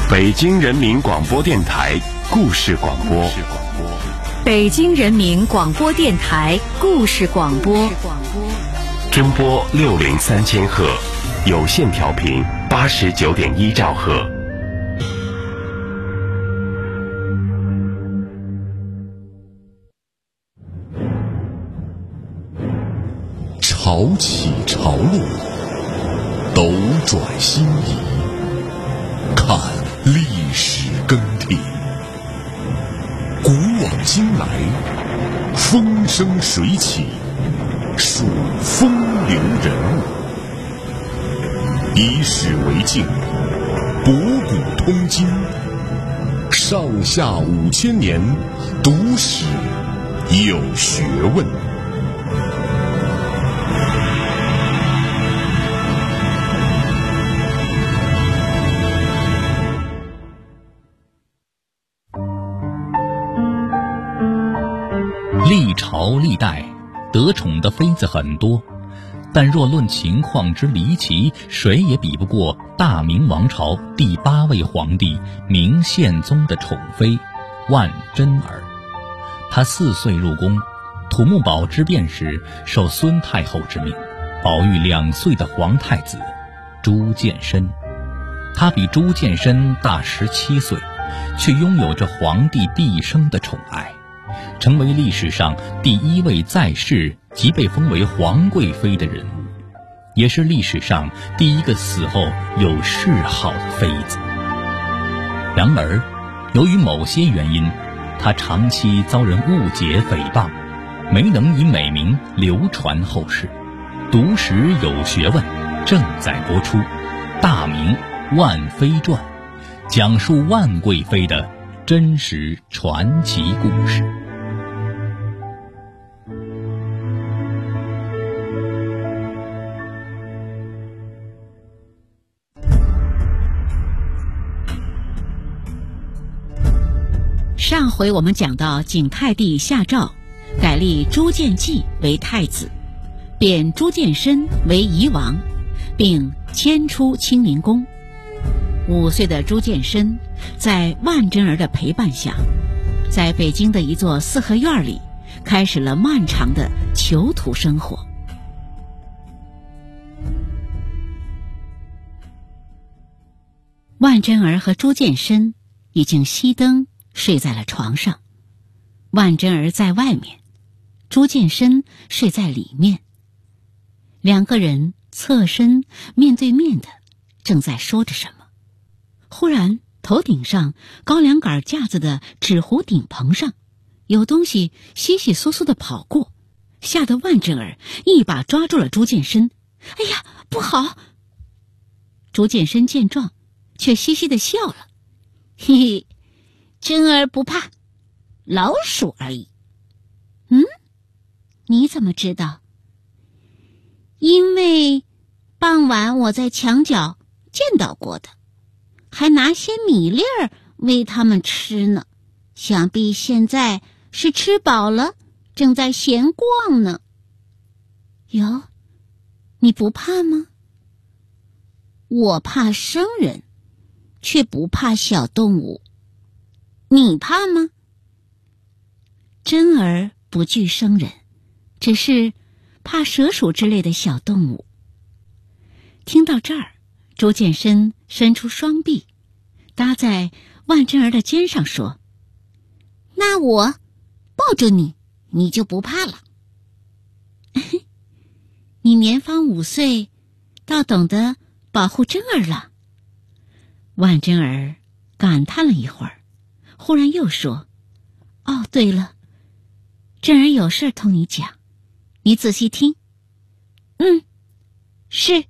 北京人民广播电台故事广播。 北京人民广播电台故事广播。 中波603000赫，有线调频89.1兆赫。 潮起潮落，斗转星移，看历史更替，古往今来，风生水起，数风流人物，以史为镜，博古通今，上下5000年，读史有学问。 历朝历代得宠的妃子很多，但若论情况之离奇，谁也比不过大明王朝第8位皇帝明宪宗的宠妃万贞儿。她4岁入宫，土木堡之变时受孙太后之命，保育2岁的皇太子朱见深。她比朱见深大17岁，却拥有着皇帝毕生的宠爱，成为历史上第1位在世即被封为皇贵妃的人物，也是历史上第1个死后有谥号的妃子。然而，由于某些原因，她长期遭人误解诽谤，没能以美名流传后世。读史有学问正在播出《大明万妃传》，讲述万贵妃的真实传奇故事。 上回我们讲到景泰帝下诏改立朱见济为太子，贬朱见深为夷王，并迁出清明宫。5岁的朱见深在万贞儿的陪伴下，在北京的一座4合院里开始了漫长的囚徒生活。万贞儿和朱见深已经熄灯睡在了床上，万贞儿在外面，朱见深睡在里面。2个人侧身面对面的正在说着什么。忽然头顶上高粱杆架子的纸糊顶棚上有东西窸窸窣窣的跑过，吓得万贞儿一把抓住了朱见深。哎呀，不好！朱见深见状却嘻嘻地笑了，嘿嘿，贞儿不怕，老鼠而已。你怎么知道？因为傍晚我在墙角见到过的，还拿些米粒儿喂它们吃呢，想必现在是吃饱了，正在闲逛呢。哟，你不怕吗？我怕生人，却不怕小动物。你怕吗？贞儿不惧生人，只是怕蛇鼠之类的小动物。听到这儿，朱见深伸出双臂搭在万贞儿的肩上说：那我抱着你，你就不怕了。你年方5岁，倒懂得保护贞儿了。万贞儿感叹了一会儿，忽然又说：哦，对了，贞儿有事同你讲，你仔细听。是。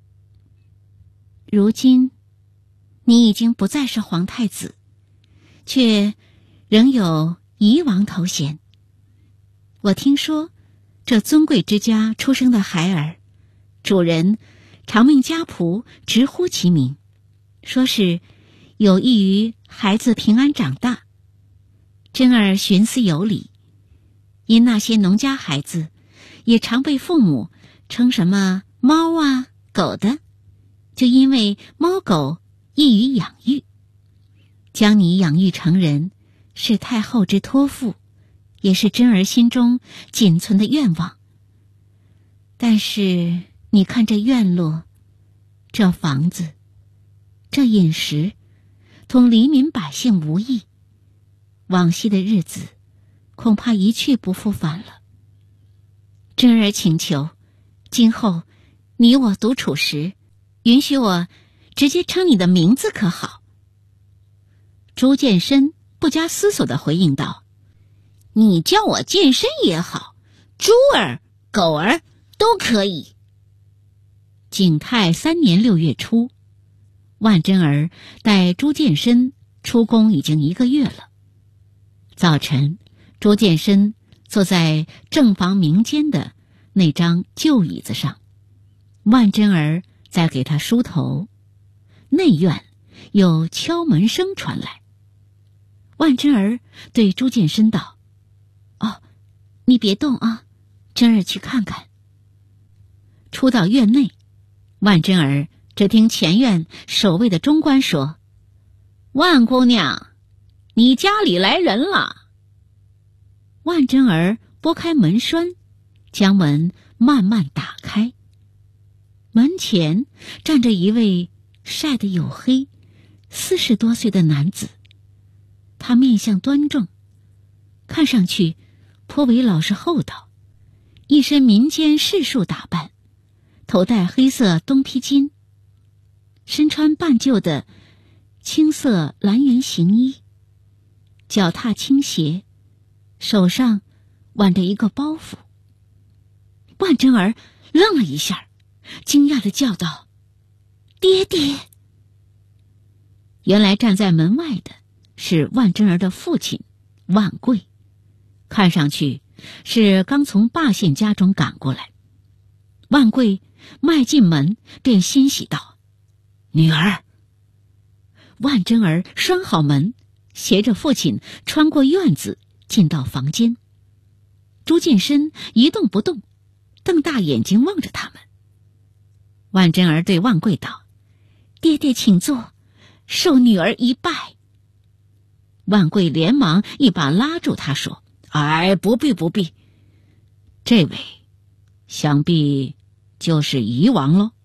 如今你已经不再是皇太子，却仍有夷王头衔。我听说这尊贵之家出生的孩儿，主人常命家仆直呼其名，说是有益于孩子平安长大。贞儿寻思有理，因那些农家孩子也常被父母称什么猫啊狗的，就因为猫狗易于养育， 将你养育成人，是太后之托付，也是真儿心中仅存的愿望。但是你看这院落，这房子，这饮食，同黎民百姓无异，往昔的日子恐怕一去不复返了。真儿请求，今后你我独处时，允许我直接称你的名字可好？朱见深不加思索地回应道：你叫我见深也好，猪儿、狗儿都可以。景泰3年6月初，万贞儿带朱见深出宫已经1个月了。早晨，朱见深坐在正房明间的那张旧椅子上，万贞儿在给他梳头。内院有敲门声传来。万贞儿对朱见深道：哦，你别动啊，贞儿去看看。出到院内，万贞儿只听前院守卫的中官说：万姑娘，你家里来人了。万贞儿拨开门栓，将门慢慢打开。门前站着一位晒得黝黑、40多岁的男子，他面相端正，看上去颇为老实厚道，一身民间士庶打扮，头戴黑色东披巾，身穿半旧的青色蓝圆行衣，脚踏青鞋，手上挽着一个包袱。万贞儿愣了一下，惊讶地叫道：爹爹！原来站在门外的是万贞儿的父亲万贵，看上去是刚从霸县家中赶过来。万贵迈进门便欣喜道：女儿！万贞儿拴好门，携着父亲穿过院子进到房间。朱见深一动不动，瞪大眼睛望着他们。万贞儿对万贵道：爹爹请坐，受女儿一拜。万贵连忙一把拉住他说：哎，不必不必，这位想必就是夷王喽。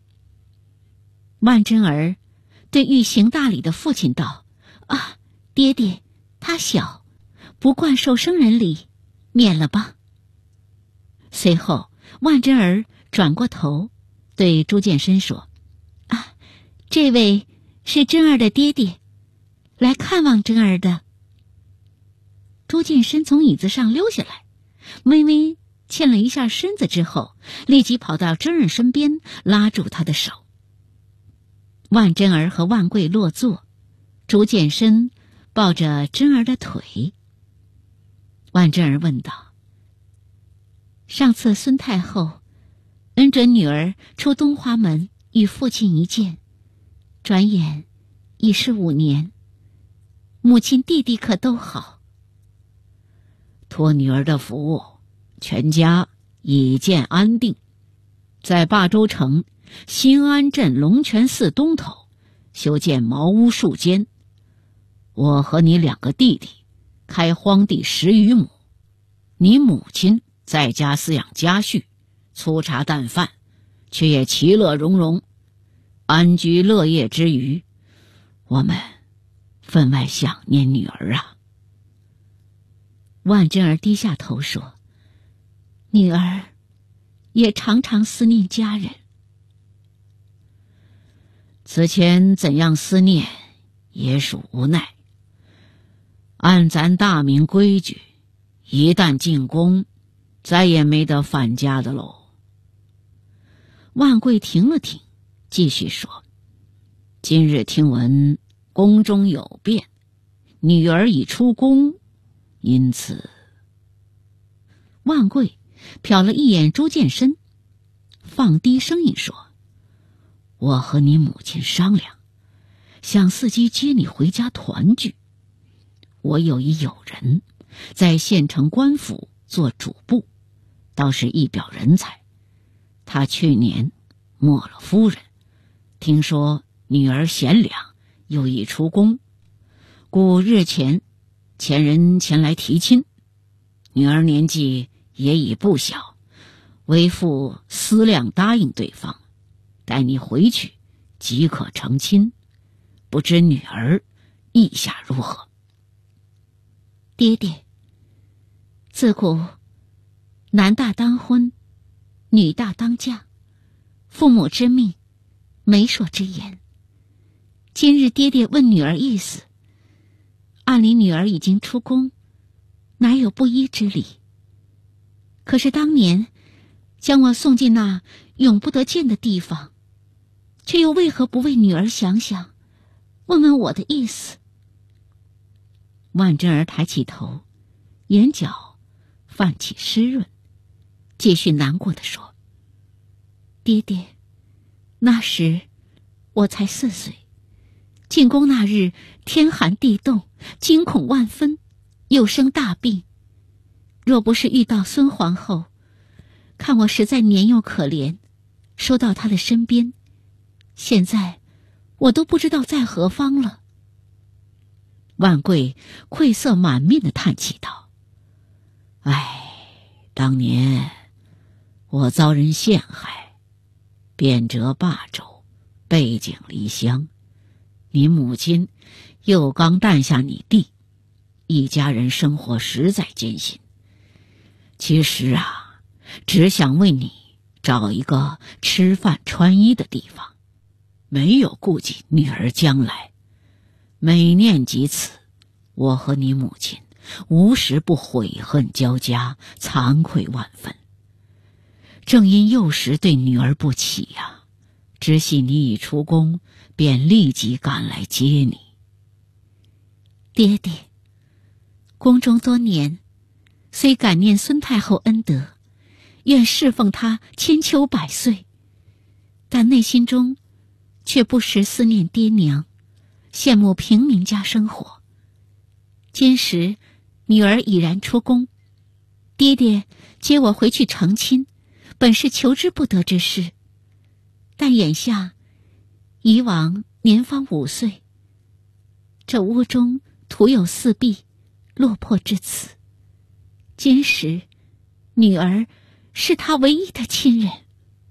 万贞儿对欲行大礼的父亲道：啊，爹爹，他小，不惯受生人礼，免了吧。随后万贞儿转过头对朱见深说：啊，这位是贞儿的爹爹，来看望贞儿的。朱见深从椅子上溜下来，微微欠了一下身子之后，立即跑到贞儿身边，拉住他的手。万贞儿和万贵落座，朱见深抱着贞儿的腿。万贞儿问道：上次孙太后恩准女儿出东华门与父亲一见，转眼已是5年，母亲弟弟可都好？托女儿的福，全家已见安定，在霸州城新安镇龙泉寺东头修建茅屋数间。我和你2个弟弟开荒地10余亩，你母亲在家饲养家畜，粗茶淡饭，却也其乐融融，安居乐业之余，我们分外想念女儿啊。万贞儿低下头说：女儿也常常思念家人。此前怎样思念，也属无奈。按咱大明规矩，一旦进宫，再也没得返家的喽。万贵停了停，继续说：今日听闻宫中有变，女儿已出宫，因此。万贵瞟了一眼朱见深，放低声音说：我和你母亲商量，想伺机接你回家团聚。我有一友人在县城官府做主簿，倒是一表人才。他去年没了夫人，听说女儿贤良，又已出宫， 故日前人前来提亲，女儿年纪也已不小，为父思量答应对方，待你回去即可成亲，不知女儿意下如何？ 爹爹，自古男大当婚，女大当嫁，父母之命，媒妁之言。今日爹爹问女儿意思，按理女儿已经出宫，哪有不依之理？可是当年将我送进那永不得见的地方，却又为何不为女儿想想，问问我的意思？ 万贞儿抬起头，眼角泛起湿润，继续难过地说： 爹爹，那时我才4岁，进宫那日天寒地冻，惊恐万分，又生大病。若不是遇到孙皇后，看我实在年幼可怜，收到她的身边，现在我都不知道在何方了。 万贵愧色满面地叹气道：唉，当年我遭人陷害，贬谪霸州，背井离乡，你母亲又刚诞下你弟，一家人生活实在艰辛。其实啊，只想为你找一个吃饭穿衣的地方，没有顾及女儿将来。每念及此，我和你母亲无时不悔恨交加，惭愧万分。正因幼时对女儿不起呀，只系你已出宫，便立即赶来接你。 爹爹，宫中多年，虽感念孙太后恩德，愿侍奉她千秋百岁，但内心中却不时思念爹娘，羡慕平民家生活。今时女儿已然出宫，爹爹接我回去成亲，本是求之不得之事。但眼下以往年方5岁，这屋中徒有4婢，落魄至此。今时女儿是他唯一的亲人。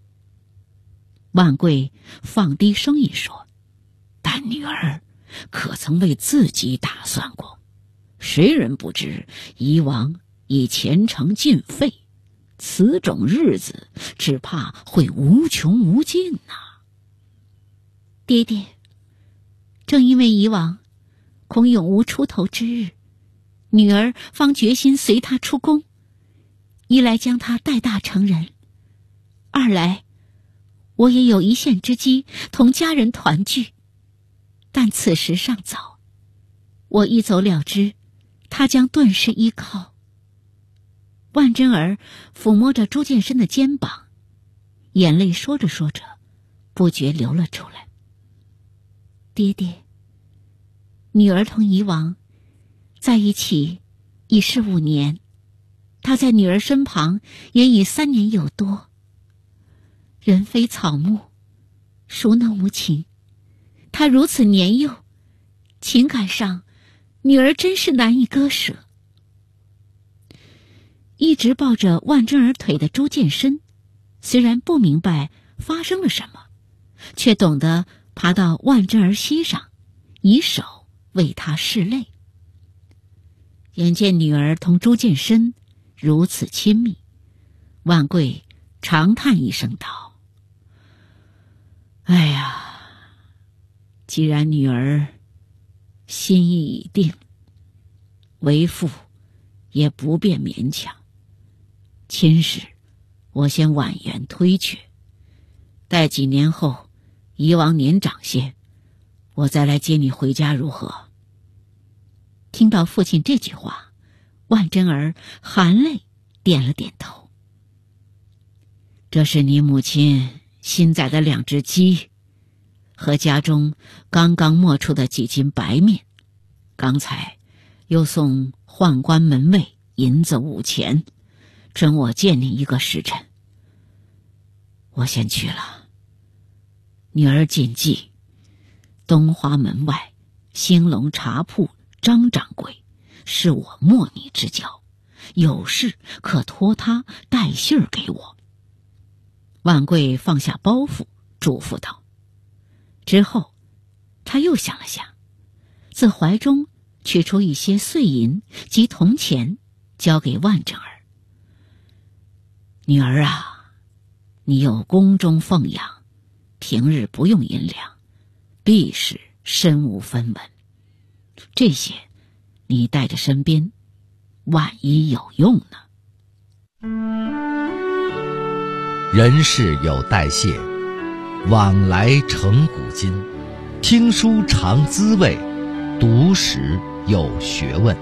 万贵放低声音说：但女儿可曾为自己打算过？谁人不知夷王已前程尽废，此种日子只怕会无穷无尽呐。 爹爹，正因为夷王恐永无出头之日，女儿方决心随他出宫，一来将他带大成人，二来我也有一线之机同家人团聚。但此时尚早，我一走了之，他将顿时依靠。万贞儿抚摸着朱见深的肩膀，眼泪说着说着不觉流了出来。爹爹，女儿同夷王在一起已是5年，他在女儿身旁也已3年有多。人非草木，孰能无情？他如此年幼，情感上女儿真是难以割舍。 一直抱着万贞儿腿的朱见深，虽然不明白发生了什么，却懂得爬到万贞儿膝上，以手为她拭泪。眼见女儿同朱见深如此亲密，万贵长叹一声道：哎呀，既然女儿心意已定，为父也不便勉强。亲事我先婉言推却，待几年后夷王年长些，我再来接你回家如何？ 听到父亲这句话，万贞儿含泪点了点头。 这是你母亲新宰的2只鸡，和家中刚刚磨出的几斤白面，刚才又送宦官门卫银子5钱，准我见你1个时辰。我先去了。女儿谨记，东华门外兴隆茶铺张掌柜是我莫逆之交，有事可托他带信儿给我。”万贵放下包袱，嘱咐道。之后他又想了想，自怀中取出一些碎银及铜钱，交给万正儿。“女儿啊，你有宫中奉养，平日不用银两，必是身无分文。这些你带着身边，万一有用呢。” 人世有代谢，往来成古今。听书尝滋味，读史有学问。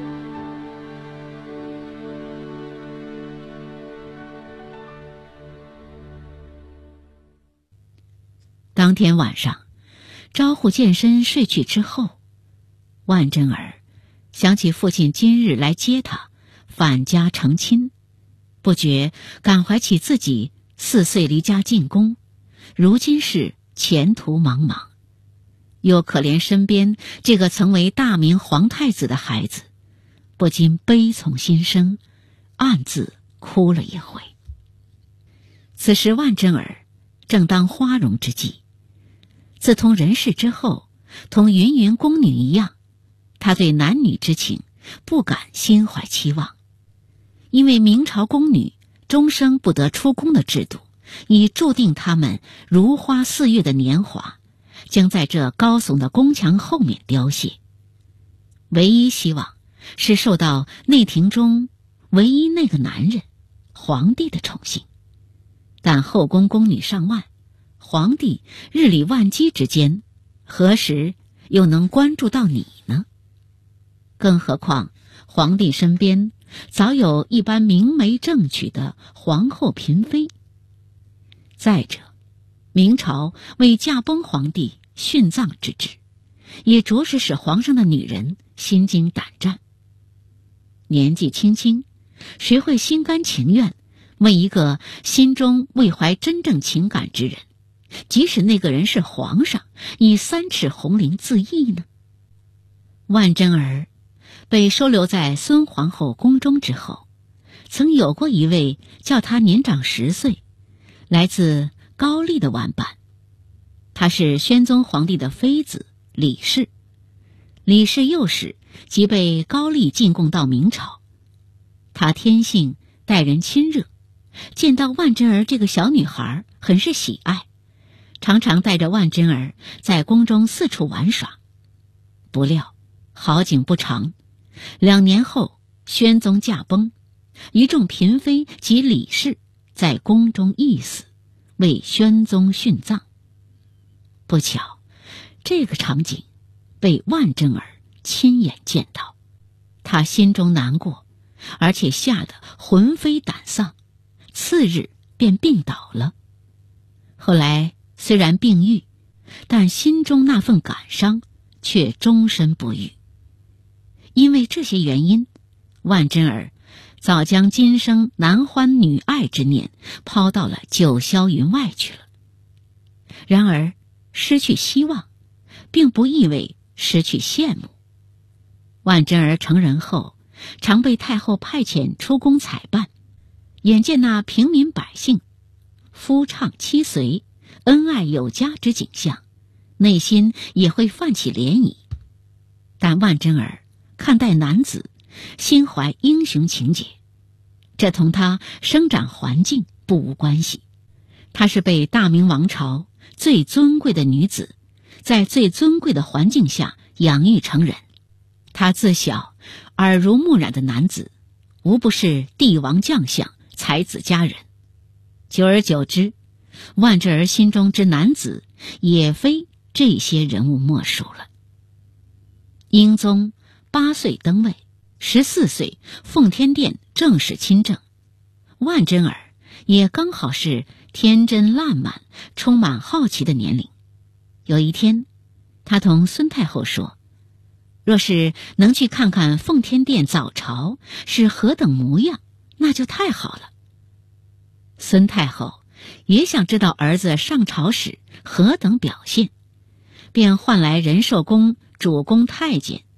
当天晚上，招呼健身睡去之后，万真儿想起父亲今日来接他返家成亲，不觉感怀起自己4岁离家进宫，如今是前途茫茫，又可怜身边这个曾为大明皇太子的孩子，不禁悲从心生，暗自哭了一回。此时万真儿正当花容之际，自通人世之后，同芸芸宫女一样，她对男女之情不敢心怀期望，因为明朝宫女终生不得出宫的制度，已注定她们如花似玉的年华将在这高耸的宫墙后面凋谢。唯一希望是受到内廷中唯一那个男人皇帝的宠幸，但后宫宫女上万，皇帝日理万机之间，何时又能关注到你呢？更何况皇帝身边早有一般明媒正娶的皇后嫔妃。再者，明朝为驾崩皇帝殉葬之制，也着实使皇上的女人心惊胆战。年纪轻轻，谁会心甘情愿为一个心中未怀真正情感之人，即使那个人是皇上，以3尺红绫自缢呢？万真儿被收留在孙皇后宫中之后，曾有过一位叫她年长10岁，来自高丽的玩伴。她是宣宗皇帝的妃子李氏，李氏幼时即被高丽进贡到明朝。她天性待人亲热，见到万真儿这个小女孩很是喜爱，常常带着万真儿在宫中四处玩耍。不料好景不长，2年后宣宗驾崩，一众嫔妃及李氏在宫中缢死，为宣宗殉葬。不巧，这个场景被万真儿亲眼见到，他心中难过，而且吓得魂飞胆丧，次日便病倒了。后来虽然病愈，但心中那份感伤却终身不愈。因为这些原因，万真儿早将今生男欢女爱之念抛到了九霄云外去了。然而失去希望并不意味失去羡慕。万真儿成人后，常被太后派遣出宫采办，眼见那平民百姓夫唱妻随、恩爱有加之景象，内心也会泛起涟漪。但万真儿看待男子，心怀英雄情结，这同他生长环境不无关系。她是被大明王朝最尊贵的女子，在最尊贵的环境下养育成人。她自小耳濡目染的男子，无不是帝王将相、才子佳人。久而久之，万真儿心中之男子也非这些人物莫属了。英宗8岁登位，14岁奉天殿正式亲政，万真儿也刚好是天真烂漫、充满好奇的年龄。有一天，他同孙太后说，若是能去看看奉天殿早朝是何等模样，那就太好了。孙太后也想知道儿子上朝时何等表现，便唤来仁寿宫主宫太监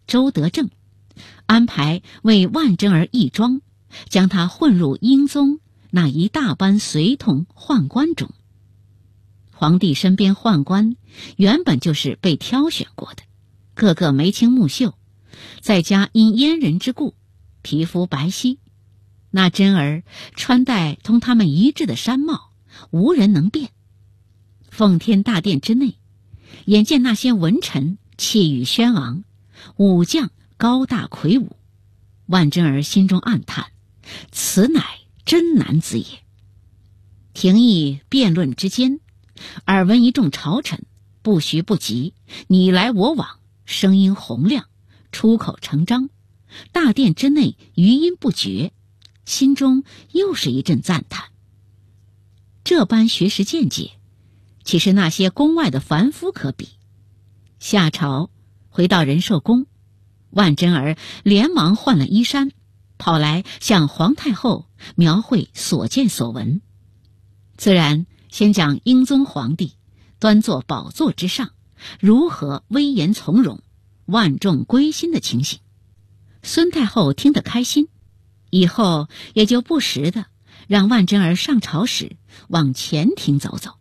周德正，安排为万贞儿义庄，将她混入英宗那一大班随同宦官中。皇帝身边宦官原本就是被挑选过的，个个眉清目秀，再加因阉人之故，皮肤白皙，那贞儿穿戴同他们一致的衫帽，无人能辨。奉天大殿之内，眼见那些文臣气宇轩昂，武将高大魁梧，万贞儿心中暗叹，此乃真男子也。廷议辩论之间，耳闻一众朝臣不徐不急，你来我往，声音洪亮，出口成章，大殿之内余音不绝，心中又是一阵赞叹。这般学识见解，岂是那些宫外的凡夫可比？下朝回到仁寿宫，万贞儿连忙换了衣衫，跑来向皇太后描绘所见所闻。自然先讲英宗皇帝端坐宝座之上，如何威严从容，万众归心的情形。孙太后听得开心，以后也就不时的让万贞儿上朝时往前庭走走。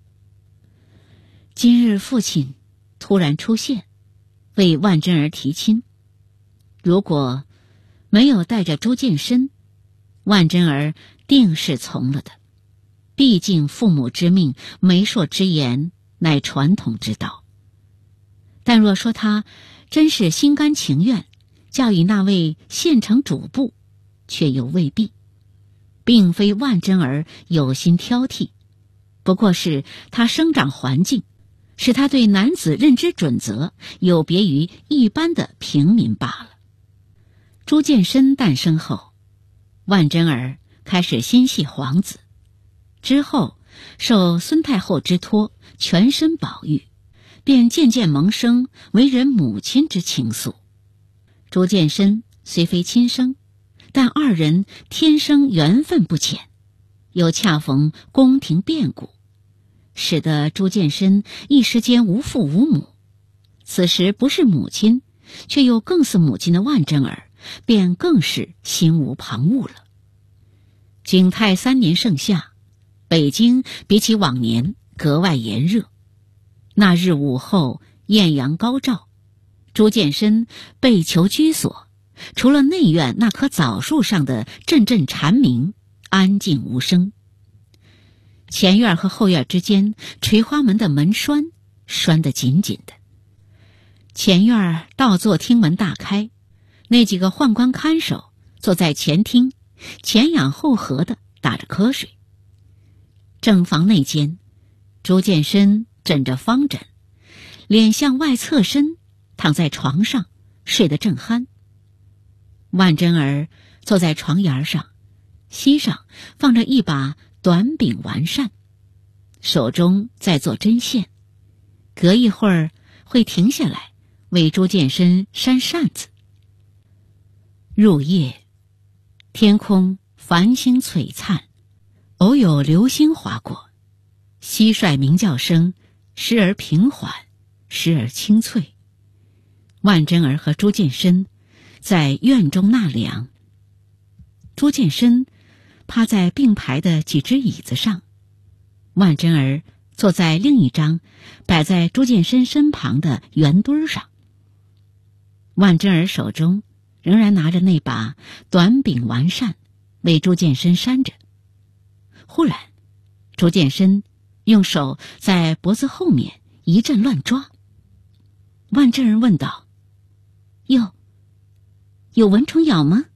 今日父亲突然出现，为万贞儿提亲，如果没有带着朱见深，万贞儿定是从了的。毕竟父母之命，媒妁之言，乃传统之道。但若说他真是心甘情愿教以那位县城主簿，却又未必。并非万贞儿有心挑剔，不过是他生长环境使他对男子认知准则有别于一般的平民罢了。朱见深诞生后，万贞儿开始心系皇子，之后受孙太后之托，全身保育，便渐渐萌生为人母亲之情愫。朱见深虽非亲生，但二人天生缘分不浅，又恰逢宫廷变故，使得朱见深一时间无父无母。此时不是母亲，却又更似母亲的万贞儿，便更是心无旁骛了。景泰3年盛夏，北京比起往年格外炎热。那日午后，艳阳高照，朱见深被囚居所，除了内院那棵枣树上的阵阵蝉鸣，安静无声。前院和后院之间，垂花门的门栓拴得紧紧的。前院倒座厅门大开，那几个宦官看守坐在前厅，前仰后合地打着瞌睡。正房内间，朱见深枕着方枕，脸向外侧身，躺在床上睡得正酣。万贞儿坐在床沿上，膝上放着一把短柄丸扇，手中在做针线，隔一会儿会停下来为朱见深扇扇子。入夜，天空繁星璀璨，偶有流星划过，蟋蟀鸣叫声时而平缓，时而清脆。万贞儿和朱见深在院中纳凉。朱见深趴在并排的几只椅子上，万贞儿坐在另一张摆在朱见深身旁的圆墩上。万贞儿手中仍然拿着那把短柄丸扇，为朱见深扇着。忽然，朱见深用手在脖子后面一阵乱抓。万贞儿问道：“哟，有蚊虫咬吗？”“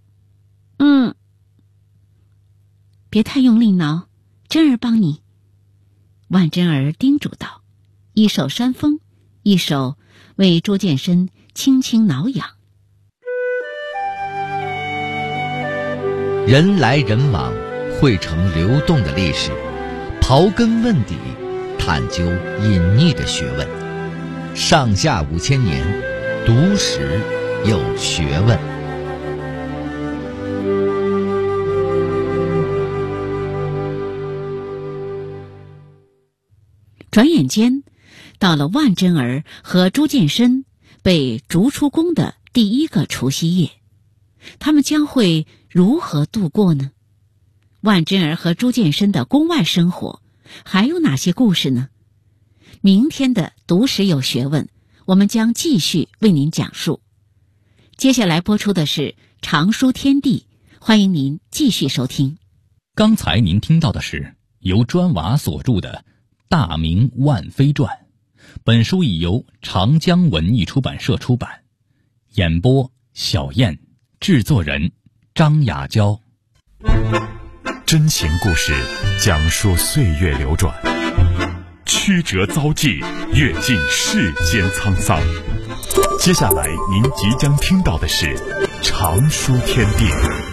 别太用力挠，贞儿帮你。”万贞儿叮嘱道，一手扇风，一手为朱见深轻轻挠痒。 人来人往，汇成流动的历史，刨根问底，探究隐匿的学问。上下5000年，读史有学问。转眼间，到了万贞儿和朱见深被逐出宫的第一个除夕夜，他们将会如何度过呢？万贞儿和朱见深的宫外生活还有哪些故事呢？明天的读史有学问，我们将继续为您讲述。接下来播出的是常书天地，欢迎您继续收听。 刚才您听到的是由砖瓦所著的《大明万妃传》，本书已由长江文艺出版社出版。演播小燕，制作人张雅娇。 真情故事讲述岁月流转，曲折遭际，阅尽世间沧桑。接下来您即将听到的是常书天地。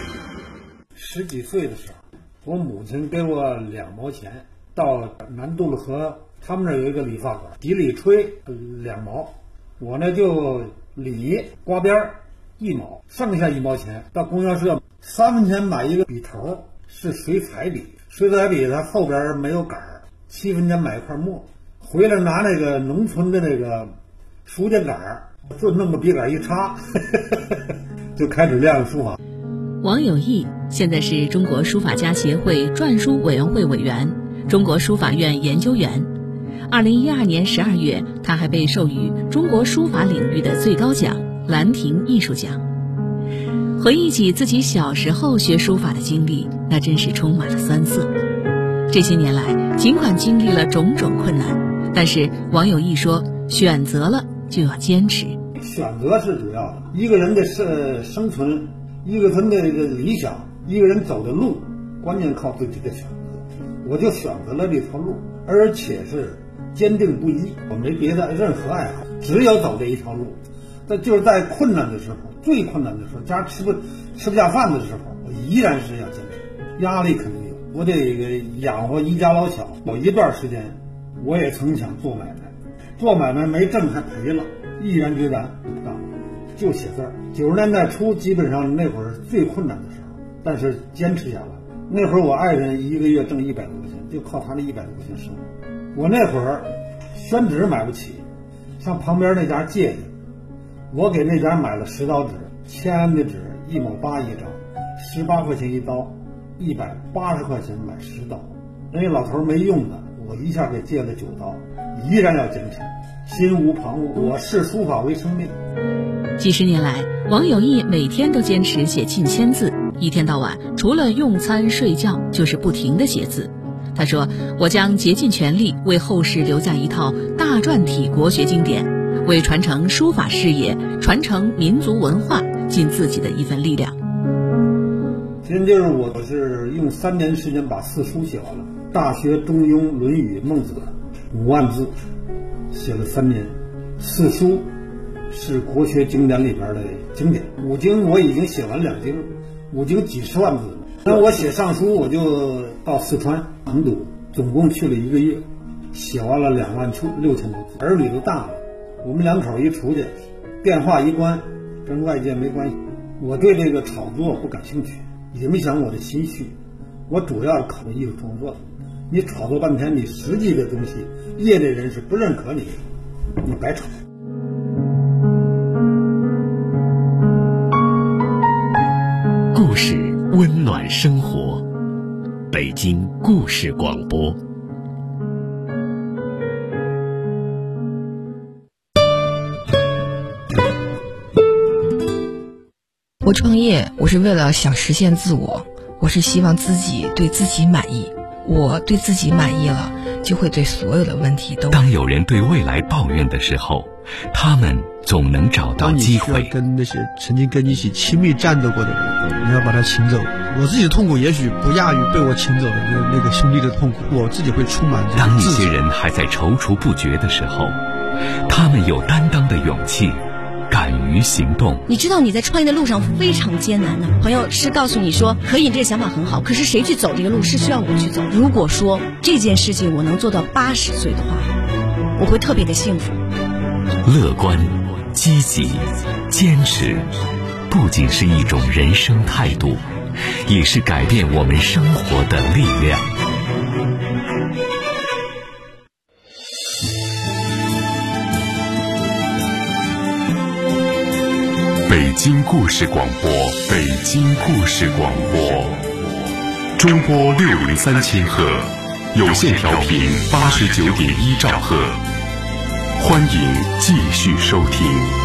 10几岁的时候，我母亲给我2毛钱，到南渡了河，他们那有一个理发馆，底里吹2毛，我呢就理刮边1毛，剩下1毛钱到供销社3分钱买一个笔头，是水彩笔，水彩笔它后边没有杆，7分钱买一块墨，回来拿那个农村的那个书架杆，就弄个笔杆一插就开始练书法。 王有义现在是中国书法家协会篆书委员会委员，中国书法院研究员。2012年12月，他还被授予中国书法领域的最高奖兰亭艺术奖。回忆起自己小时候学书法的经历，那真是充满了酸涩。这些年来，尽管经历了种种困难，但是王有义说，选择了就要坚持。 选择是主要的，一个人的生存，一个人的理想，一个人走的路，关键靠自己的选择。我就选择了这条路，而且是坚定不移，我没别的任何爱好，只有走这一条路。但就是在困难的时候，最困难的时候，家吃不下饭的时候，我依然是要坚持。压力肯定有，我得养活一家老小。有一段时间，我也曾想做买卖，做买卖没挣还赔了，毅然决然不干，就写字儿。90年代初，基本上那会儿最困难的时候，但是坚持下来。那会儿我爱人一个月挣100多块钱，就靠他那100多块钱生活。我那会儿宣纸买不起，向旁边那家借去，我给那家买了10刀纸，签的纸1毛8一张，18块钱一刀，180块钱买10刀。人家老头没用的，我一下给借了9刀，依然要坚持，心无旁骛，我视书法为生命。 几十年来，王有义每天都坚持写近1000字，一天到晚除了用餐睡觉就是不停地写字。他说，我将竭尽全力为后世留下一套大篆体国学经典，为传承书法事业，传承民族文化尽自己的一份力量。 其实就是我是用3年时间把4书写完了，大学、中庸、论语、孟子，5万字写了3年。4书是国学经典里边的经典，5经我已经写完2经，5经几十万字。那我写上书，我就到四川成都，总共去了1个月，写完了26000多字。儿女都大了，我们2口一出去，电话一关，跟外界没关系。我对这个炒作不感兴趣，影响我的心绪。我主要是考虑艺术创作的。你炒作半天，你实际的东西，业内人士不认可你，你白炒。 故事温暖生活，北京故事广播。 我创业，我是为了想实现自我，我是希望自己对自己满意。我对自己满意了，就会对所有的问题都。 当有人对未来抱怨的时候，他们总能找到机会。 当你需要跟那些曾经跟你一起亲密战斗过的人，你要把他请走。我自己的痛苦也许不亚于被我请走的那个兄弟的痛苦，我自己会充满。 当一些人还在踌躇不决的时候，他们有担当的勇气，敢于行动。 你知道你在创业的路上非常艰难的，朋友是告诉你说可以，这个想法很好，可是谁去走这个路是需要我去走。如果说这件事情我能做到80岁的话，我会特别的幸福。 乐观、积极、坚持，不仅是一种人生态度，也是改变我们生活的力量。 北京故事广播，北京故事广播，中波603千赫，有线调频89.1兆赫，欢迎继续收听。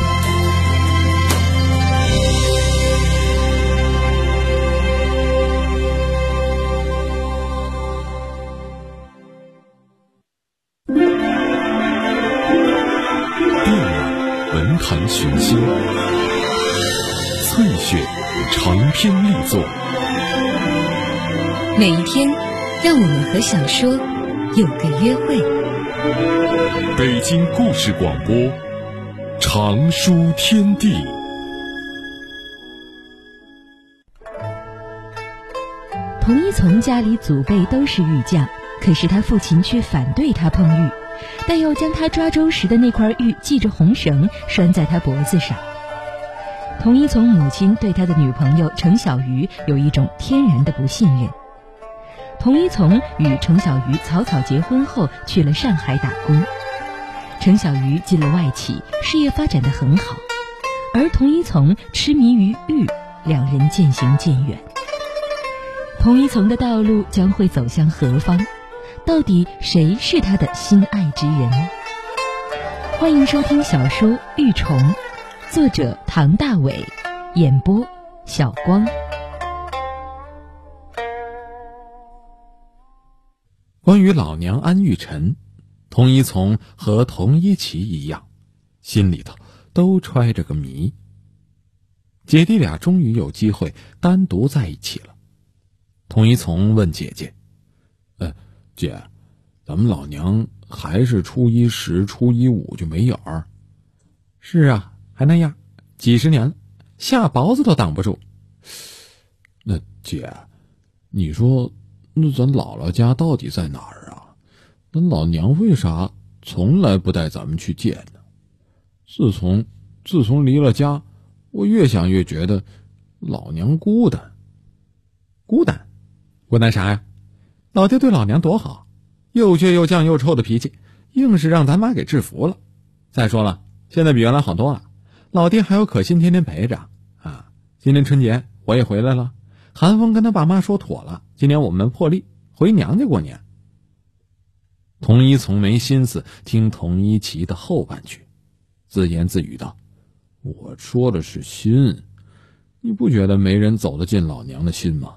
文坛群星，翠雪长篇力作。 每一天，让我们和小说有个约会。 北京故事广播，长书天地。 童一从家里祖辈都是玉匠，可是他父亲却反对他碰玉，但要将他抓周时的那块玉系着红绳拴在他脖子上。童一从母亲对他的女朋友程小鱼有一种天然的不信任。童一从与程小鱼草草结婚后去了上海打工，程小鱼进了外企，事业发展得很好，而童一从痴迷于玉，两人渐行渐远。童一从的道路将会走向何方？到底谁是他的心爱之人？欢迎收听小说《玉虫》，作者唐大伟，演播小光。 关于老娘安玉宸，童一从和童一奇一样，心里头都揣着个谜。姐弟俩终于有机会单独在一起了。童一从问姐姐：姐，咱们老娘还是初一十、初一五就没影儿？是啊，还那样，几十年了，下雹子都挡不住。那姐，你说，那咱姥姥家到底在哪儿啊？那老娘为啥从来不带咱们去见呢？自从离了家，我越想越觉得老娘孤单。孤单啥呀？老爹对老娘多好，又倔又犟又臭的脾气，硬是让咱妈给制服了。再说了，现在比原来好多了，老爹还有可心天天陪着啊。今年春节我也回来了，韩风跟他爸妈说妥了，今年我们破例回娘家过年。童一从没心思听童一奇的后半句，自言自语道：我说的是心，你不觉得没人走得进老娘的心吗？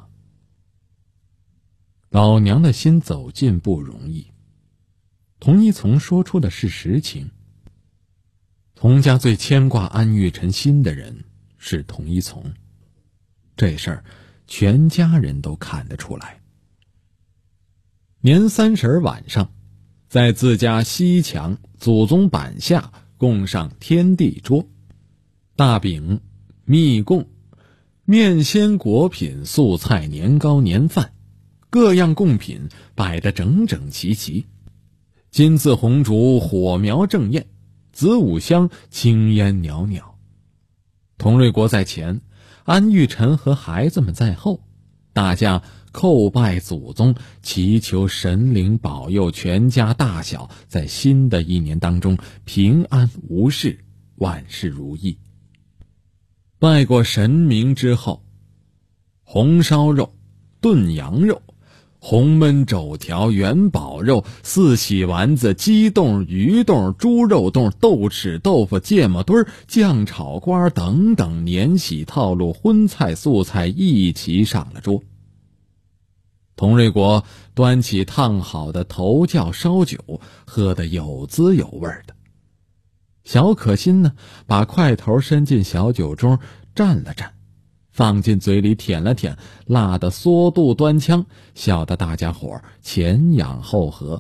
老娘的心走近不容易，童一从说出的是实情。童家最牵挂安玉宸心的人是童一从，这事儿全家人都看得出来。年30晚上，在自家西墙祖宗板下供上天地桌，大饼、蜜供、面鲜果品、素菜、年糕、年饭，各样贡品摆得整整齐齐，金字红烛火苗正艳，子午香青烟袅袅。童瑞国在前，安玉宸和孩子们在后，大家叩拜祖宗，祈求神灵保佑全家大小在新的一年当中平安无事，万事如意。拜过神明之后，红烧肉、炖羊肉、红焖肘条、元宝肉、四喜丸子、鸡冻、鱼冻、猪肉冻、豆豉豆腐、芥末墩、酱炒瓜等等年喜套路荤菜素菜一齐上了桌。童瑞国端起烫好的头窖烧酒，喝得有滋有味的。小可心呢，把筷头伸进小酒盅蘸了蘸，放进嘴里舔了舔，辣得缩肚端腔，笑得大家伙前仰后合。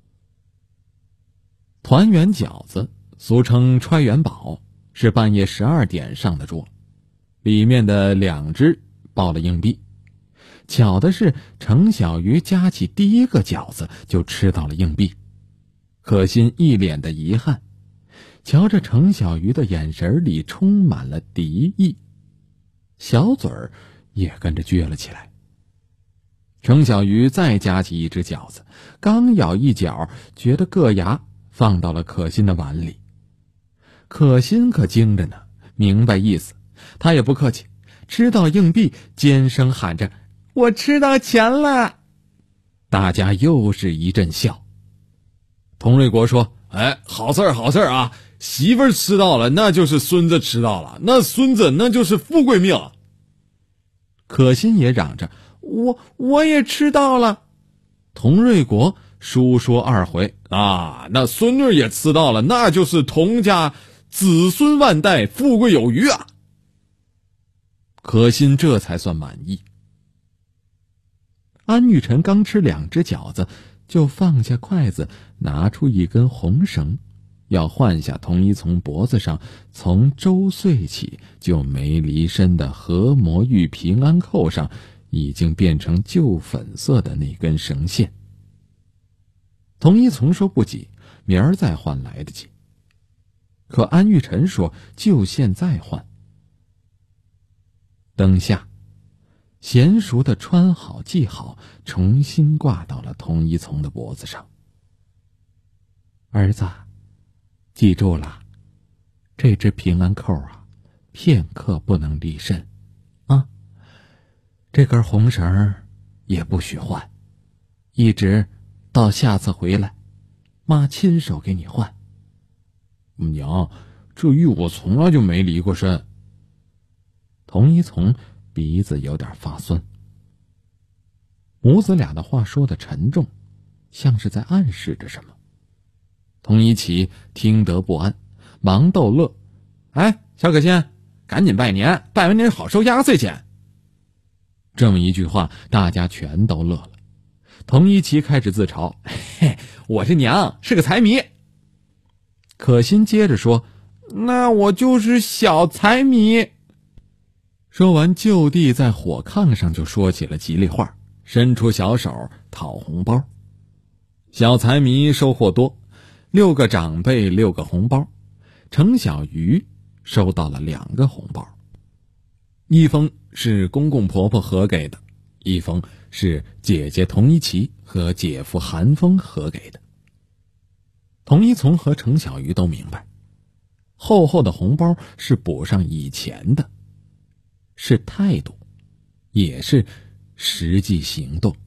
团圆饺子俗称揣元宝，是半夜12点上的桌，里面的2只包了硬币。巧的是，程小鱼夹起第一个饺子就吃到了硬币，可心一脸的遗憾，瞧着程小鱼的眼神里充满了敌意，小嘴儿也跟着撅了起来。程小鱼再夹起一只饺子，刚咬一角，觉得硌牙，放到了可心的碗里。可心可精着呢，明白意思， 他也不客气，吃到硬币，尖声喊着：“我吃到钱了！”大家又是一阵笑。佟瑞国说：“哎，好事儿，好事儿啊！媳妇儿吃到了，那就是孙子吃到了，那孙子那就是富贵命。”可心也嚷着：“我也吃到了。”佟瑞国书说二回啊，那孙女也吃到了，那就是佟家子孙万代，富贵有余啊！可心这才算满意。安玉晨刚吃2只饺子，就放下筷子，拿出一根红绳，要换下佟一从脖子上从周岁起就没离身的和魔玉平安扣上已经变成旧粉色的那根绳线。佟一从说不急，明儿再换来得及。可安玉晨说就现在换。灯下，娴熟的穿好系好，重新挂到了佟一从的脖子上。儿子，记住了，这只平安扣啊，片刻不能离身啊。这根红绳也不许换，一直到下次回来，妈亲手给你换。娘，这玉我从来就没离过身。佟一从鼻子有点发酸。母子俩的话说得沉重，像是在暗示着什么。佟一奇听得不安，忙逗乐：“哎，小可心，赶紧拜年，拜完年好收压岁钱。”这么一句话，大家全都乐了。佟一奇开始自嘲：“嘿，我这娘是个财迷。”可心接着说：“那我就是小财迷。”说完，就地在火炕上就说起了吉利话，伸出小手讨红包。小财迷收获多，6个长辈6个红包，程小鱼收到了2个红包，一封是公公婆婆合给的，一封是姐姐佟一奇和姐夫韩风合给的。佟一从和程小鱼都明白，厚厚的红包是补上以前的，是态度，也是实际行动。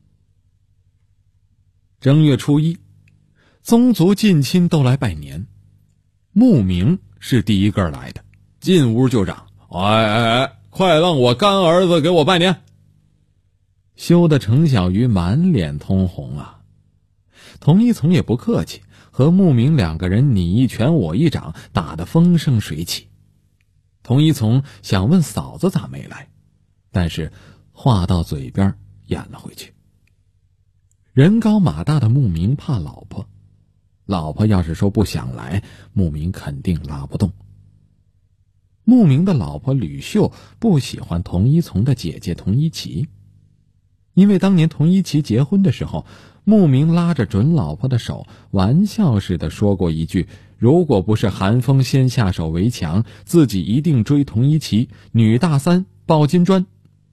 正月初1，宗族近亲都来拜年。慕名是第一个来的，进屋就嚷：“哎，快让我干儿子给我拜年！”羞得程小鱼满脸通红啊。佟一从也不客气，和慕名2个人你一拳我一掌，打得风生水起。佟一从想问嫂子咋没来，但是话到嘴边咽了回去。人高马大的慕名怕老婆，老婆要是说不想来，慕名肯定拉不动。慕名的老婆吕秀不喜欢佟一从的姐姐佟一奇，因为当年佟一奇结婚的时候，慕名拉着准老婆的手，玩笑似的说过一句：“如果不是韩风先下手为强，自己一定追佟一奇，女大3抱金砖。”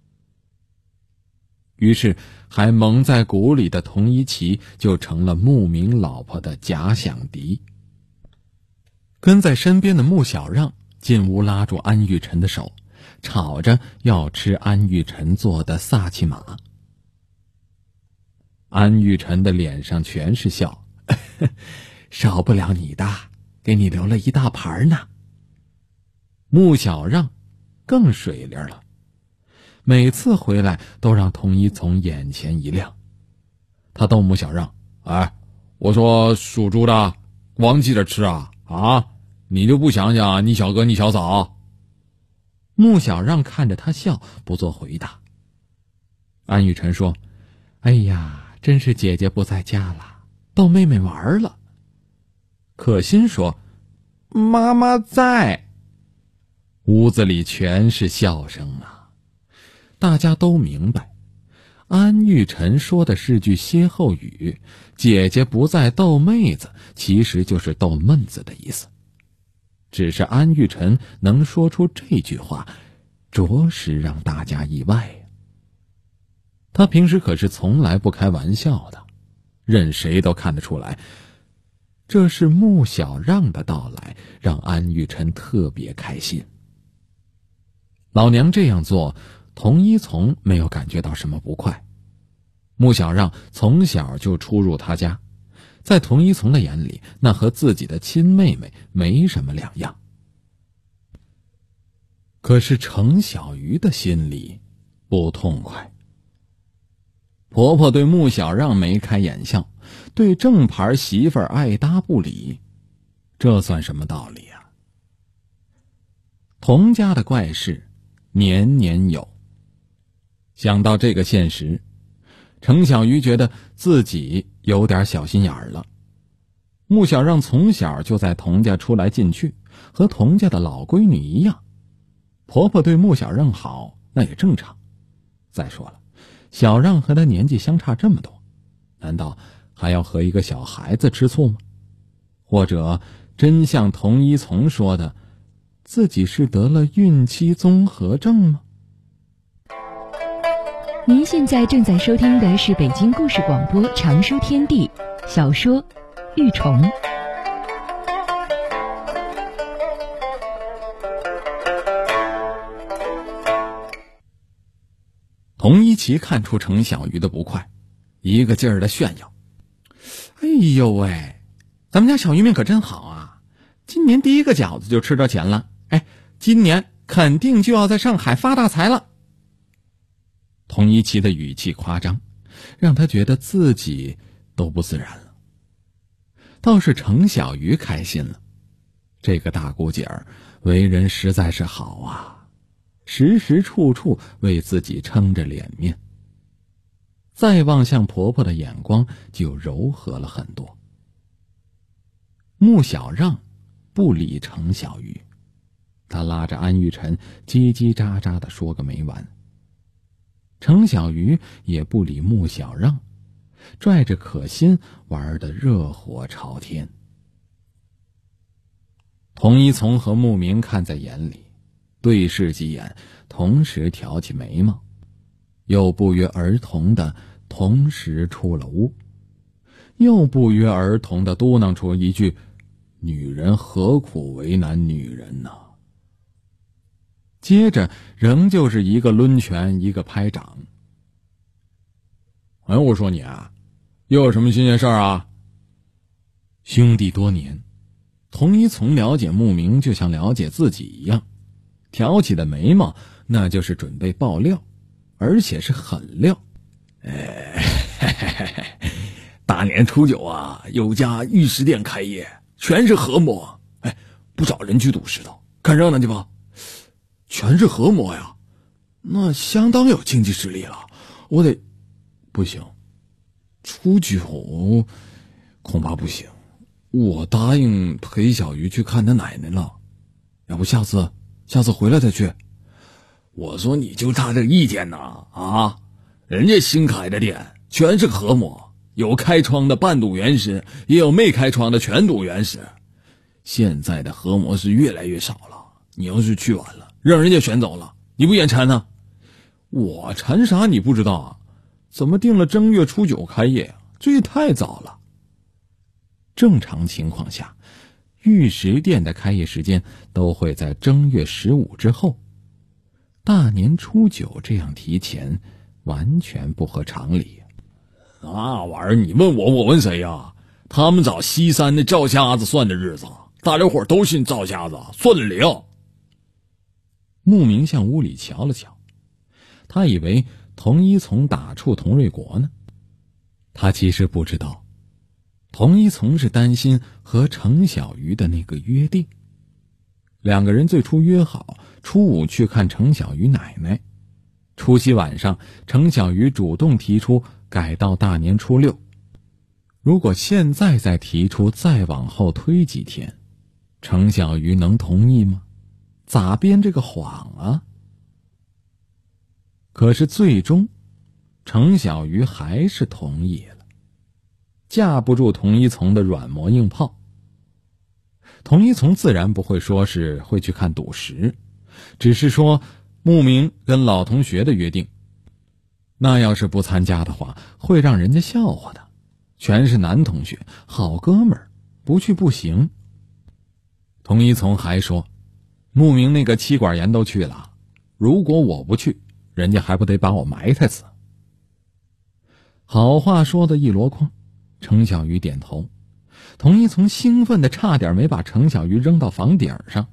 于是还蒙在鼓里的佟一奇就成了慕名老婆的假想敌。跟在身边的穆小让进屋拉住安玉晨的手，吵着要吃安玉晨做的萨其马。安玉晨的脸上全是笑：“少不了你的，给你留了一大盘呢。”穆小让更水灵了，每次回来都让佟一从眼前一亮。他逗穆小让：“哎，我说属猪的忘记着吃啊，你就不想想你小哥你小嫂？”穆小让看着他笑，不做回答。安玉晨说：“哎呀，真是姐姐不在家了，逗妹妹玩了。”可心说：“妈妈在。”屋子里全是笑声啊。大家都明白，安玉晨说的是句歇后语，姐姐不在逗妹子，其实就是逗闷子的意思。只是安玉晨能说出这句话，着实让大家意外呀。他平时可是从来不开玩笑的，任谁都看得出来，这是穆小让的到来，让安玉晨特别开心。 老娘这样做，童一从没有感觉到什么不快。穆小让从小就出入他家，在童一从的眼里，那和自己的亲妹妹没什么两样。可是程小鱼的心里不痛快。婆婆对穆小让眉开眼笑，对正牌媳妇儿爱搭不理，这算什么道理啊？童家的怪事年年有。想到这个现实，程小鱼觉得自己有点小心眼儿了。穆小让从小就在童家出来进去，和童家的老闺女一样。婆婆对穆小让好，那也正常。再说了，小让和她年纪相差这么多，难道还要和一个小孩子吃醋吗？或者真像童一从说的，自己是得了孕期综合症吗？ 您现在正在收听的是北京故事广播长书天地小说《玉虫》。 童一奇看出程小鱼的不快，一个劲儿的炫耀：“哎呦喂，咱们家小鱼命可真好啊！今年第一个饺子就吃着钱了，哎，今年肯定就要在上海发大财了。”童一奇的语气夸张，让他觉得自己都不自然了。倒是程小鱼开心了，这个大姑姐儿为人实在是好啊，时时处处为自己撑着脸面。再望向婆婆的眼光就柔和了很多。穆小让不理程小鱼，他拉着安玉晨叽叽喳喳地说个没完。程小鱼也不理穆小让，拽着可心玩得热火朝天。童一从和穆明看在眼里，对视几眼，同时挑起眉毛，又不约而同的同时出了屋，又不约而同的嘟囔出一句：“女人何苦为难女人呢？”接着仍旧是一个抡拳一个拍掌。“哎，我说你啊，又有什么新鲜事儿啊？”兄弟多年，童一从了解穆明就像了解自己一样，挑起的眉毛那就是准备爆料，而且是狠料。大年初九啊，有家玉石店开业，全是河模，不少人去赌石头，看热闹去吧。全是河模呀，那相当有经济实力了。我得，不行，初九恐怕不行。我答应陪小鱼去看他奶奶了，要不下次回来再去。我说你就差这意见呐啊！人家新开的店全是河模，有开窗的半赌原石，也有没开窗的全赌原石。现在的河模是越来越少了，你要是去晚了，让人家选走了，你不眼馋呢？我馋啥你不知道啊？怎么定了正月初九开业啊？这也太早了。正常情况下，玉石店的开业时间都会在正月15之后，大年初九这样提前，完全不合常理。那玩意儿你问我问谁呀？他们找西山的赵瞎子算的日子，大家伙都信赵瞎子，算得了。穆明向屋里瞧了瞧，他以为童一从打怵童瑞国呢。他其实不知道，童一从是担心和程小鱼的那个约定。两个人最初约好初五去看程小鱼奶奶，除夕晚上程小鱼主动提出改到大年初6。如果现在再提出再往后推几天，程小鱼能同意吗？咋编这个谎啊？可是最终程小鱼还是同意了，架不住童一从的软磨硬泡。童一从自然不会说是会去看赌石，只是说穆明跟老同学的约定，那要是不参加的话会让人家笑话的，全是男同学好哥们儿，不去不行。童一从还说穆明那个妻管严都去了， 如果我不去，人家还不得把我埋汰死？好话说的一箩筐，程小鱼点头。童一从兴奋的差点没把程小鱼扔到房顶上。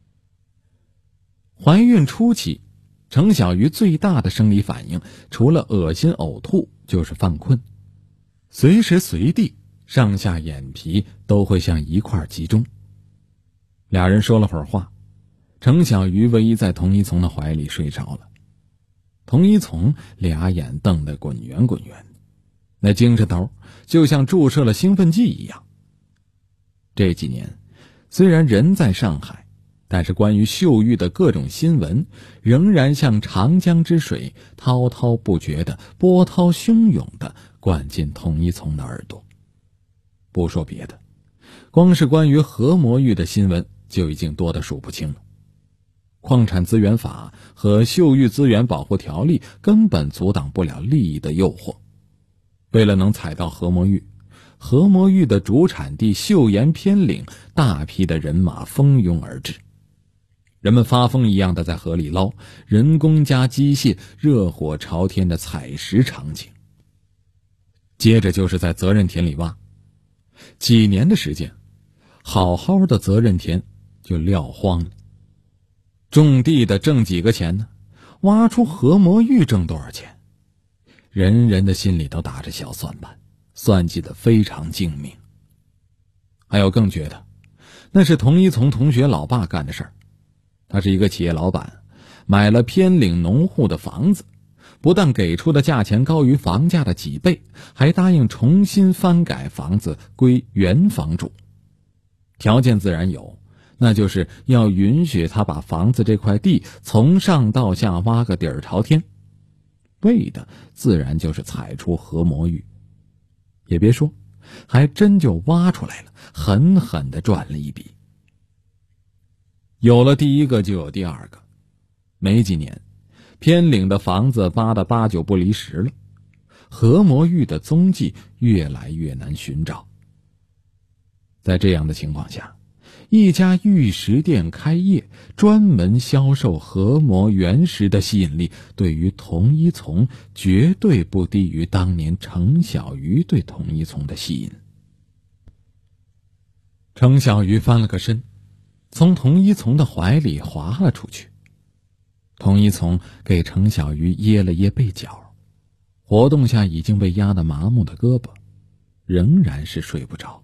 怀孕初期，程小鱼最大的生理反应除了恶心呕吐就是犯困，随时随地上下眼皮都会向一块集中。俩人说了会儿话，程小鱼偎在童一从的怀里睡着了。童一从俩眼瞪得滚圆滚圆，那精神头就像注射了兴奋剂一样。这几年虽然人在上海，但是关于秀玉的各种新闻仍然像长江之水，滔滔不绝的波涛汹涌的灌进童一从的耳朵。不说别的，光是关于何魔玉的新闻就已经多得数不清了。矿产资源法和秀玉资源保护条例根本阻挡不了利益的诱惑。为了能采到何魔玉，何魔玉的主产地岫岩偏岭大批的人马蜂拥而至，人们发疯一样的在河里捞，人工加机械热火朝天的采石场景。接着就是在责任田里挖，几年的时间，好好的责任田就撂荒了。种地的挣几个钱呢？挖出何魔玉挣多少钱？人人的心里都打着小算盘，算计得非常精明。还有更绝的，那是童一从同学老爸干的事儿。他是一个企业老板，买了偏岭农户的房子，不但给出的价钱高于房价的几倍，还答应重新翻改房子归原房主。条件自然有，那就是要允许他把房子这块地从上到下挖个底儿朝天，为的自然就是采出何魔玉。也别说，还真就挖出来了，狠狠地赚了一笔。有了第一个就有第二个，没几年，偏岭的房子扒得8、9不离10了，何魔玉的踪迹越来越难寻找。在这样的情况下，一家玉石店开业，专门销售何魔原石的吸引力，对于童一从绝对不低于当年程小鱼对童一从的吸引。程小鱼翻了个身，从童一从的怀里滑了出去。童一从给程小鱼掖了掖背角，活动下已经被压得麻木的胳膊，仍然是睡不着。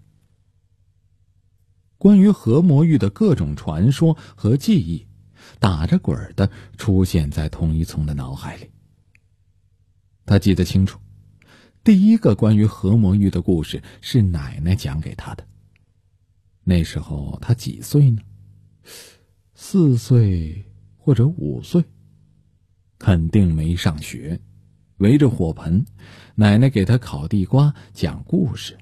关于何魔玉的各种传说和记忆，打着滚的出现在童一从的脑海里。他记得清楚，第一个关于何魔玉的故事是奶奶讲给他的。那时候他几岁呢？4岁或者5岁，肯定没上学，围着火盆，奶奶给他烤地瓜讲故事。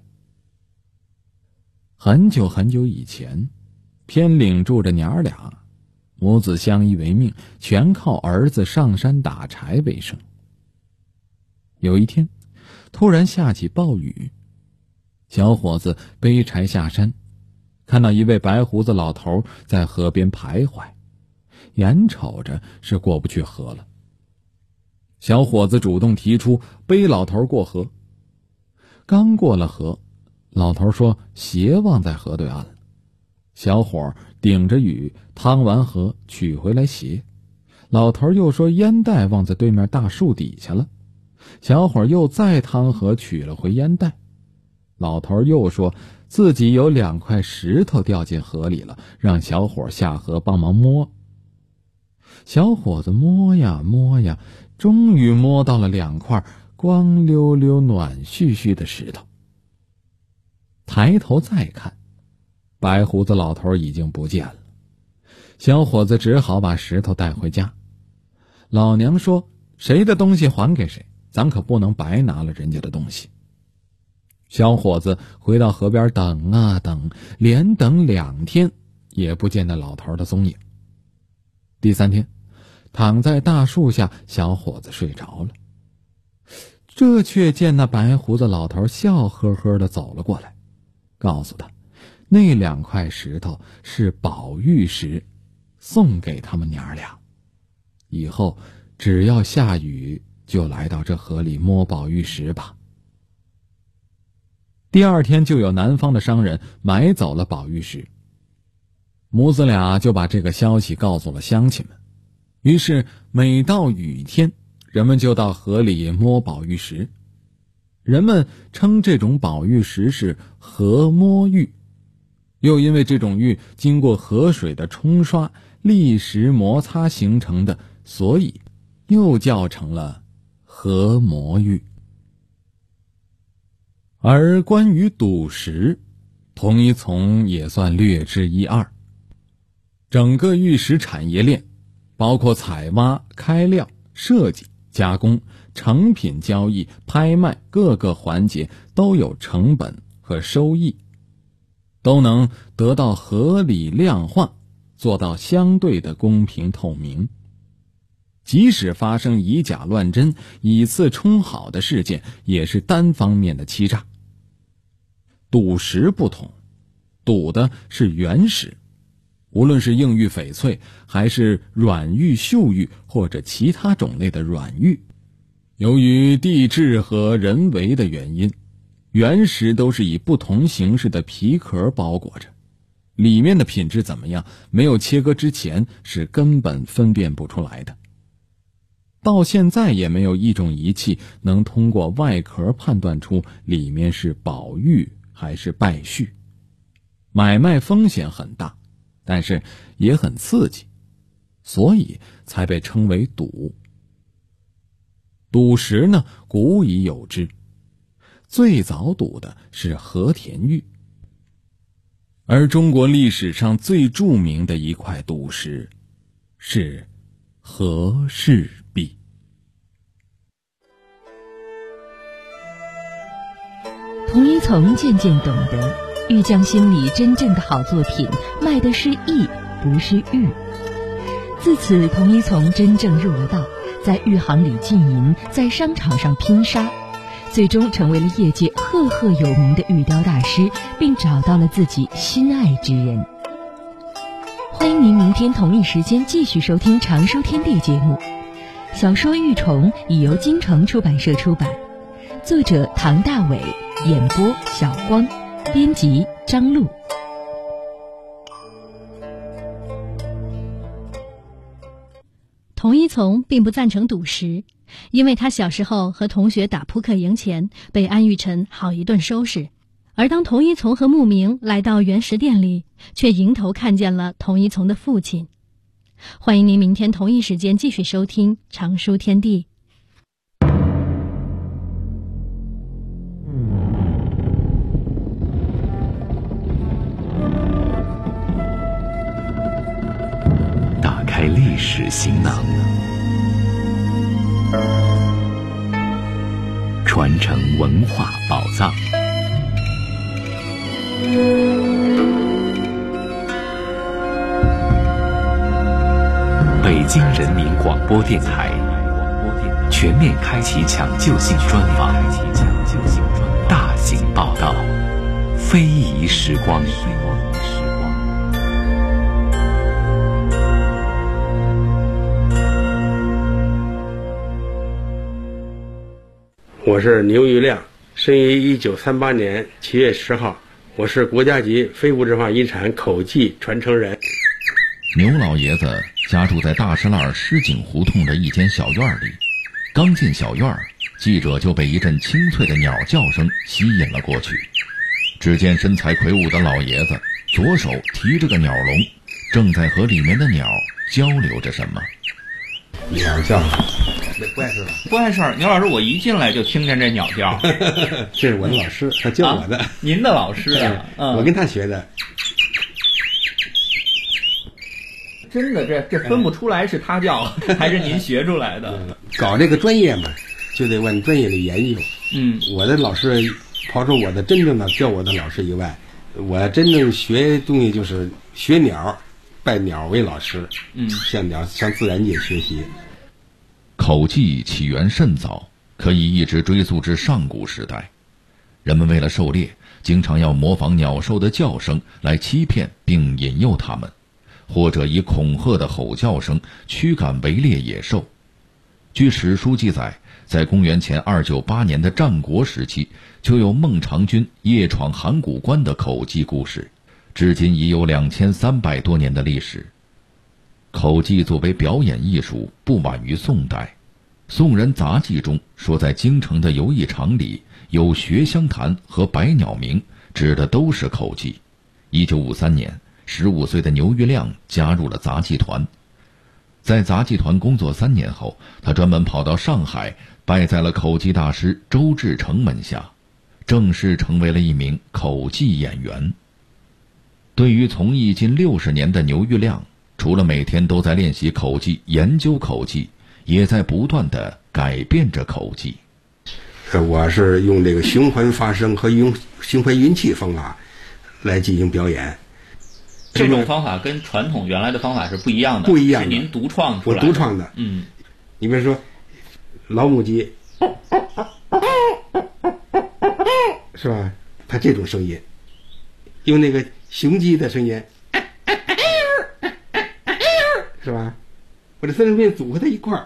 很久很久以前，偏岭住着娘俩，母子相依为命，全靠儿子上山打柴为生。有一天，突然下起暴雨，小伙子背柴下山，看到一位白胡子老头在河边徘徊，眼瞅着是过不去河了。小伙子主动提出背老头过河。刚过了河，老头说鞋忘在河对岸了。小伙顶着雨趟完河取回来鞋，老头又说烟袋忘在对面大树底下了。小伙又再趟河取了回烟袋，老头又说自己有2块石头掉进河里了，让小伙下河帮忙摸。小伙子摸呀摸呀，终于摸到了2块光溜溜暖絮絮的石头。抬头再看，白胡子老头已经不见了。小伙子只好把石头带回家。老娘说谁的东西还给谁，咱可不能白拿了人家的东西。小伙子回到河边等啊等，连等2天也不见那老头的踪影。第3天，躺在大树下，小伙子睡着了。这却见那白胡子老头笑呵呵地走了过来，告诉他那2块石头是宝玉石，送给他们娘俩。 以后只要下雨就来到这河里摸宝玉石吧。第二天就有南方的商人买走了宝玉石，母子俩就把这个消息告诉了乡亲们。于是每到雨天，人们就到河里摸宝玉石。人们称这种宝玉石是河摸玉，又因为这种玉经过河水的冲刷、砾石摩擦形成的，所以又叫成了河摸玉。而关于赌石，童一从也算略知一二。整个玉石产业链，包括采挖、开料、设计、加工、成品交易、拍卖各个环节都有成本和收益，都能得到合理量化，做到相对的公平透明。即使发生以假乱真、以次充好的事件，也是单方面的欺诈。赌石不同，赌的是原石，无论是硬玉翡翠，还是软玉秀玉或者其他种类的软玉，由于地质和人为的原因，原石都是以不同形式的皮壳包裹着，里面的品质怎么样，没有切割之前是根本分辨不出来的。到现在也没有一种仪器能通过外壳判断出里面是宝玉还是败絮。买卖风险很大，但是也很刺激，所以才被称为赌。赌石呢，古已有之，最早赌的是和田玉，而中国历史上最著名的一块赌石是和氏璧。 童一从渐渐懂得，玉匠心里真正的好作品卖的是艺，不是玉。自此，童一从真正入了道，在玉行里经营，在商场上拼杀，最终成为了业界赫赫有名的玉雕大师，并找到了自己心爱之人。欢迎您明天同一时间继续收听《常书天地》节目。小说《玉虫》已由京城出版社出版，作者唐大伟，演播小光，编辑张璐。 童一从并不赞成赌石，因为他小时候和同学打扑克赢钱，被安玉宸好一顿收拾。而当童一从和慕名来到原石店里，却迎头看见了童一从的父亲。欢迎您明天同一时间继续收听《常书天地》。 打开历史行囊，传承文化宝藏。北京人民广播电台全面开启抢救性专访，大型报道，非遗时光。 我是牛玉亮，生于1938年7月10号，我是国家级非物质化遗产口技传承人。 牛老爷子家住在大石栏石井胡同的一间小院里，刚进小院，记者就被一阵清脆的鸟叫声吸引了过去。只见身材魁梧的老爷子左手提着个鸟笼，正在和里面的鸟交流着什么。 鸟叫不碍事吧？ 不碍事儿，牛老师，我一进来就听见这鸟叫。 这是我的老师，他教我的。 您的老师啊？ 我跟他学的。 真的，这分不出来是他教还是您学出来的。 搞这个专业嘛，就得往专业里研究。我的老师，刨出我的真正的教我的老师以外，我真正学东西就是学鸟，拜鸟为老师。向鸟向自然界学习。 口技起源甚早，可以一直追溯至上古时代。人们为了狩猎，经常要模仿鸟兽的叫声来欺骗并引诱它们， 或者以恐吓的吼叫声驱赶围猎野兽。据史书记载，在公元前298年的战国时期，就有孟尝君夜闯函谷关的口技故事，至今已有2300多年的历史。口技作为表演艺术，不晚于宋代。宋人杂记中说，在京城的游艺场里有学香坛和百鸟鸣，指的都是口技。1953年，15岁的牛玉亮加入了杂技团。在杂技团工作3年后，他专门跑到上海，拜在了口技大师周志成门下，正式成为了一名口技演员。对于从艺近60年的牛玉亮，除了每天都在练习口技、研究口技，也在不断地改变着口技。 我是用这个循环发声和用循环运气方法来进行表演。 这种方法跟传统原来的方法是不一样的， 不一样的， 是您独创出来的。 我独创的。你比如说老母鸡，是吧？它这种声音，用那个雄鸡的声音，是吧？我这3声片组合在一块儿，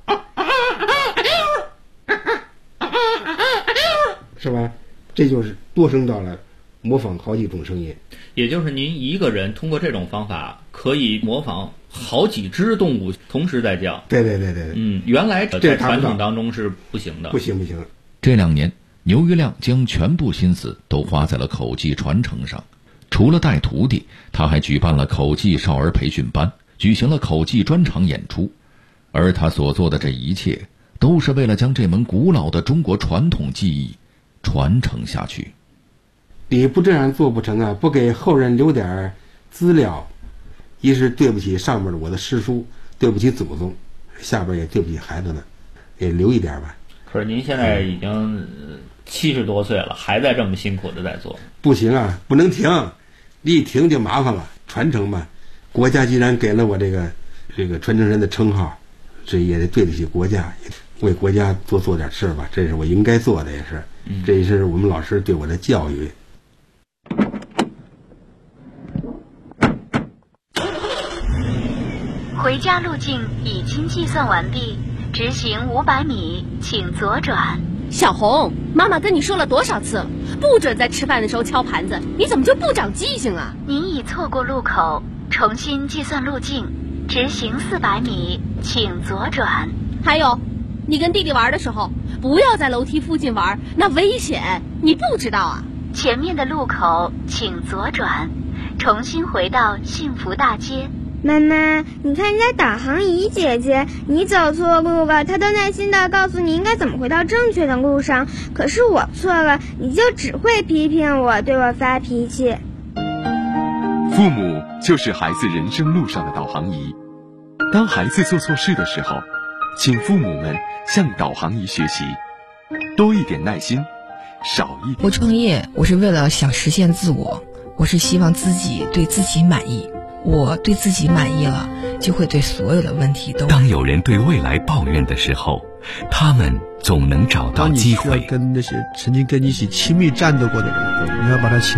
是吧？这就是多声道了，模仿好几种声音。 也就是您一个人通过这种方法可以模仿好几只动物同时在叫。 对。 原来在传统当中是不行的。 不行。 这2年，牛玉亮将全部心思都花在了口技传承上。除了带徒弟，他还举办了口技少儿培训班，举行了口技专场演出。而他所做的这一切，都是为了将这门古老的中国传统技艺传承下去。 你不这样做不成啊！不给后人留点资料，一是对不起上面的我的师叔，对不起祖宗，下边也对不起孩子们，也留一点吧。 可是您现在已经70多岁了，还在这么辛苦的在做。 不行啊，不能停，你一停就麻烦了。传承嘛，国家既然给了我这个传承人的称号，这也得对得起国家，为国家做点事吧，这是我应该做的，也是，这也是我们老师对我的教育。 回家路径已经计算完毕，直行500米，请左转。 小红，妈妈跟你说了多少次了，不准在吃饭的时候敲盘子，你怎么就不长记性啊？ 您已错过路口，重新计算路径，直行400米，请左转。 还有，你跟弟弟玩的时候，不要在楼梯附近玩，那危险，你不知道啊？ 前面的路口请左转，重新回到幸福大街。 妈妈，你看人家导航仪姐姐，你走错路了，她都耐心地告诉你应该怎么回到正确的路上，可是我错了，你就只会批评我，对我发脾气。 父母就是孩子人生路上的导航仪，当孩子做错事的时候，请父母们向导航仪学习，多一点耐心，少一点。 我创业，我是为了想实现自我，我是希望自己对自己满意。我对自己满意了，就会对所有的问题都。 当有人对未来抱怨的时候，他们总能找到机会。 当你需要跟那些曾经跟你一起亲密战斗过的人，你要把他请